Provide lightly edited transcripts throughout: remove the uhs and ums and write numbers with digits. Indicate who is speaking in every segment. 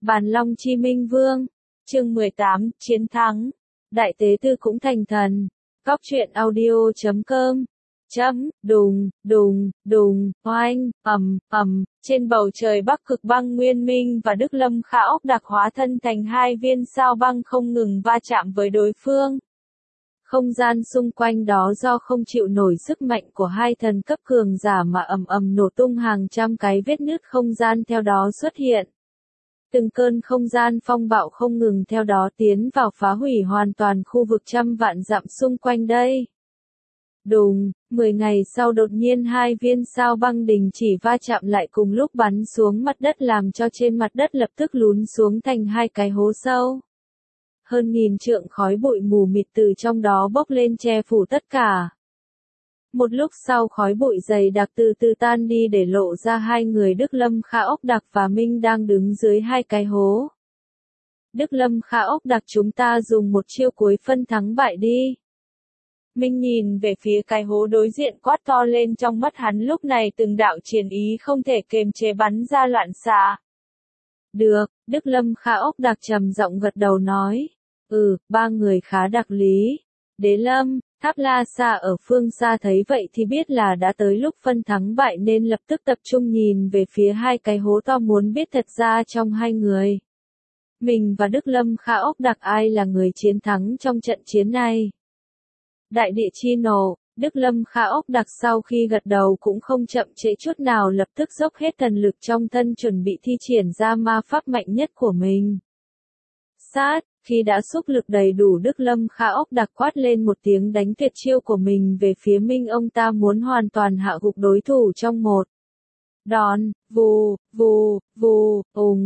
Speaker 1: Bàn Long Chi Minh Vương. Chương 18, Chiến thắng. Đại tế tư cũng thành thần. Góc truyện audio.com. Đùng, đùng, đùng, oanh, trên bầu trời Bắc Cực băng Nguyên Minh và Đức Lâm Khả Ốc Đặc hóa thân thành hai viên sao băng không ngừng va chạm với đối phương. Không gian xung quanh đó do không chịu nổi sức mạnh của hai thần cấp cường giả mà ầm nổ tung, hàng trăm cái vết nứt không gian theo đó xuất hiện. Từng cơn không gian phong bạo không ngừng theo đó tiến vào phá hủy hoàn toàn khu vực trăm vạn dặm xung quanh đây. Đùng, 10 ngày sau đột nhiên hai viên sao băng đình chỉ va chạm lại cùng lúc bắn xuống mặt đất, làm cho trên mặt đất lập tức lún xuống thành hai cái hố sâu. Hơn nghìn trượng khói bụi mù mịt từ trong đó bốc lên che phủ tất cả. Một lúc sau khói bụi dày đặc từ từ tan đi để lộ ra hai người Đức Lâm Khả Ốc Đặc và Minh đang đứng dưới hai cái hố. Đức Lâm Khả Ốc Đặc, chúng ta dùng một chiêu cuối phân thắng bại đi. Minh nhìn về phía cái hố đối diện quát to lên, trong mắt hắn lúc này từng đạo chiến ý không thể kềm chế bắn ra loạn xạ. Được, Đức Lâm Khả Ốc Đặc trầm giọng gật đầu nói. Ba người khá đặc lý. Đế Lâm, Tháp La Sa ở phương xa thấy vậy thì biết là đã tới lúc phân thắng bại nên lập tức tập trung nhìn về phía hai cái hố to, muốn biết thật ra trong hai người, mình và Đức Lâm Khả Ốc Đặc, ai là người chiến thắng trong trận chiến này. Đại địa chi nổ, Đức Lâm Khả Ốc Đặc sau khi gật đầu cũng không chậm trễ chút nào, lập tức dốc hết thần lực trong thân chuẩn bị thi triển ra ma pháp mạnh nhất của mình. Sát, khi đã xúc lực đầy đủ, Đức Lâm Khả Ốc Đặc quát lên một tiếng đánh tuyệt chiêu của mình về phía Minh, ông ta muốn hoàn toàn hạ gục đối thủ trong một đòn. Vù, vù, vù,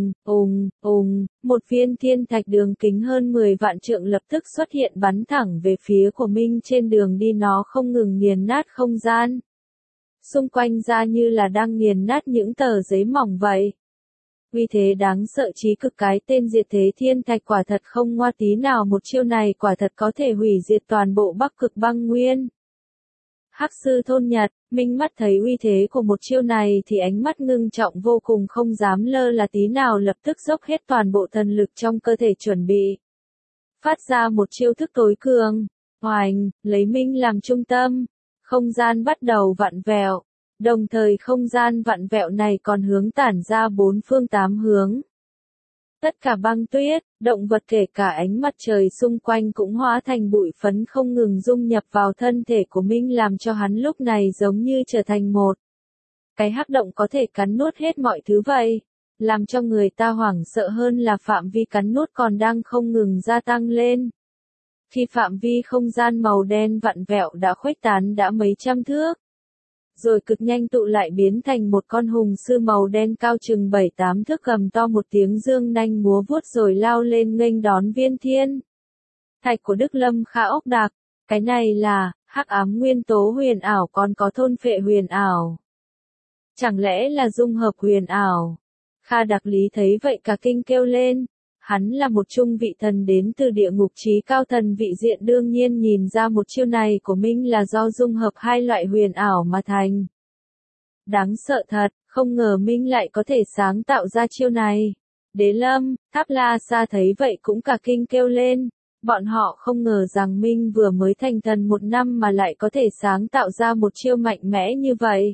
Speaker 1: một viên thiên thạch đường kính hơn 10 vạn trượng lập tức xuất hiện bắn thẳng về phía của Minh. Trên đường đi nó không ngừng nghiền nát không gian xung quanh ra như là đang nghiền nát những tờ giấy mỏng vậy. Uy thế đáng sợ chí cực, cái tên diệt thế thiên thạch quả thật không ngoa tí nào, một chiêu này quả thật có thể hủy diệt toàn bộ Bắc Cực băng nguyên. Hắc sư thôn Nhật, Minh mắt thấy uy thế của một chiêu này thì ánh mắt ngưng trọng vô cùng, không dám lơ là tí nào, lập tức dốc hết toàn bộ thần lực trong cơ thể chuẩn bị phát ra một chiêu thức tối cường. Oành, lấy Minh làm trung tâm, không gian bắt đầu vặn vẹo. Đồng thời không gian vặn vẹo này còn hướng tản ra bốn phương tám hướng. Tất cả băng tuyết, động vật kể cả ánh mặt trời xung quanh cũng hóa thành bụi phấn, không ngừng dung nhập vào thân thể của Minh, làm cho hắn lúc này giống như trở thành một cái hắc động có thể cắn nuốt hết mọi thứ vậy. Làm cho người ta hoảng sợ hơn là phạm vi cắn nuốt còn đang không ngừng gia tăng lên. Khi phạm vi không gian màu đen vặn vẹo đã khuếch tán đã mấy trăm thước, rồi cực nhanh tụ lại biến thành một con hùng sư màu đen cao chừng 7-8 thước, gầm to một tiếng, dương nanh múa vuốt rồi lao lên nghênh đón viên thiên thạch của Đức Lâm Khả Ốc Đặc. Cái này là hắc ám nguyên tố huyền ảo, còn có thôn phệ huyền ảo. Chẳng lẽ là dung hợp huyền ảo? Kha Đặc Lý thấy vậy cả kinh kêu lên. Hắn là một trung vị thần đến từ địa ngục chí cao thần vị diện, đương nhiên nhìn ra một chiêu này của Minh là do dung hợp hai loại huyền ảo mà thành. Đáng sợ thật, không ngờ Minh lại có thể sáng tạo ra chiêu này. Đế Lâm, Tháp La Sa thấy vậy cũng cả kinh kêu lên. Bọn họ không ngờ rằng Minh vừa mới thành thần 1 năm mà lại có thể sáng tạo ra một chiêu mạnh mẽ như vậy.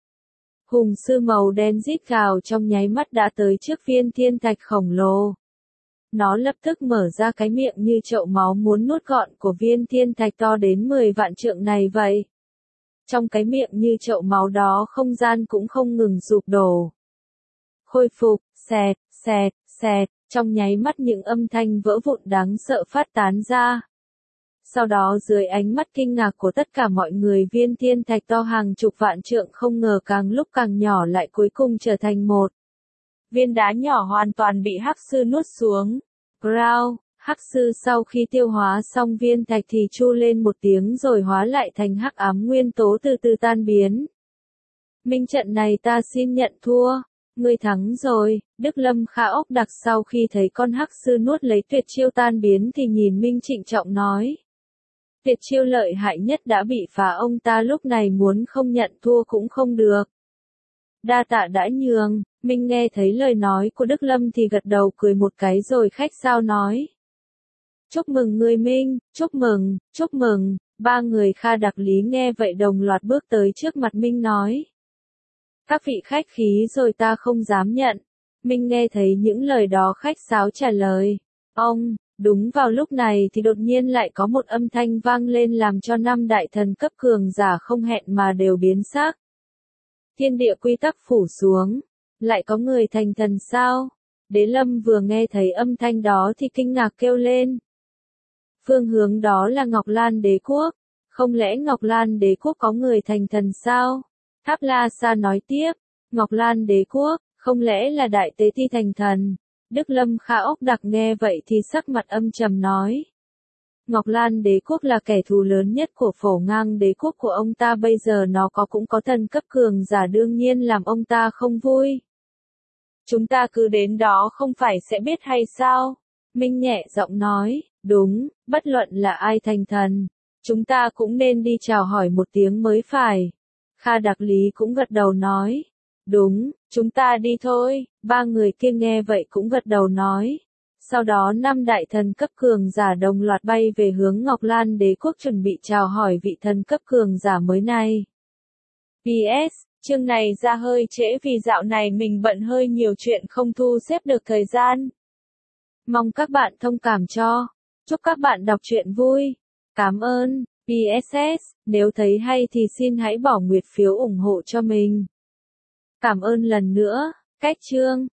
Speaker 1: Hùng sư màu đen rít gào trong nháy mắt đã tới trước viên thiên thạch khổng lồ. Nó lập tức mở ra cái miệng như chậu máu muốn nuốt gọn của viên thiên thạch to đến 10 vạn trượng này vậy. Trong cái miệng như chậu máu đó không gian cũng không ngừng sụp đổ. Khôi phục, xẹt, xẹt, xẹt, trong nháy mắt những âm thanh vỡ vụn đáng sợ phát tán ra. Sau đó dưới ánh mắt kinh ngạc của tất cả mọi người, viên thiên thạch to hàng chục vạn trượng không ngờ càng lúc càng nhỏ, lại cuối cùng trở thành một viên đá nhỏ hoàn toàn bị hắc sư nuốt xuống. Growl, hắc sư sau khi tiêu hóa xong viên thạch thì chu lên một tiếng rồi hóa lại thành hắc ám nguyên tố từ từ tan biến. Minh, trận này ta xin nhận thua. Ngươi thắng rồi. Đức Lâm Khả Ốc Đặc sau khi thấy con hắc sư nuốt lấy tuyệt chiêu tan biến thì nhìn Minh trịnh trọng nói. Tuyệt chiêu lợi hại nhất đã bị phá, ông ta lúc này muốn không nhận thua cũng không được. Đa tạ đã nhường. Minh nghe thấy lời nói của Đức Lâm thì gật đầu cười một cái rồi khách sáo nói. Chúc mừng người Minh, chúc mừng, chúc mừng. Ba người Kha Đặc Lý nghe vậy đồng loạt bước tới trước mặt Minh nói. Các vị khách khí rồi ta không dám nhận. Minh nghe thấy những lời đó khách sáo trả lời. Ông, đúng vào lúc này thì đột nhiên lại có một âm thanh vang lên làm cho 5 đại thần cấp cường giả không hẹn mà đều biến sắc. Thiên địa quy tắc phủ xuống. Lại có người thành thần sao? Đế Lâm vừa nghe thấy âm thanh đó thì kinh ngạc kêu lên. Phương hướng đó là Ngọc Lan Đế Quốc. Không lẽ Ngọc Lan Đế Quốc có người thành thần sao? Tháp La Sa nói tiếp. Ngọc Lan Đế Quốc, không lẽ là Đại Tế Ti thành thần? Đức Lâm Kha ốc đặc nghe vậy thì sắc mặt âm trầm nói. Ngọc Lan Đế Quốc là kẻ thù lớn nhất của Phổ Ngang Đế Quốc của ông ta, bây giờ nó cũng có thần cấp cường giả, đương nhiên làm ông ta không vui. Chúng ta cứ đến đó không phải sẽ biết hay sao? Minh nhẹ giọng nói, đúng, bất luận là ai thành thần, chúng ta cũng nên đi chào hỏi một tiếng mới phải. Kha Đặc Lý cũng gật đầu nói, đúng, chúng ta đi thôi. Ba người kia nghe vậy cũng gật đầu nói. Sau đó 5 đại thần cấp cường giả đồng loạt bay về hướng Ngọc Lan Đế Quốc chuẩn bị chào hỏi vị thần cấp cường giả mới này. PS, chương này ra hơi trễ vì dạo này mình bận hơi nhiều chuyện không thu xếp được thời gian. Mong các bạn thông cảm cho. Chúc các bạn đọc truyện vui. Cảm ơn. PSS, nếu thấy hay thì xin hãy bỏ nguyệt phiếu ủng hộ cho mình. Cảm ơn lần nữa. Cách chương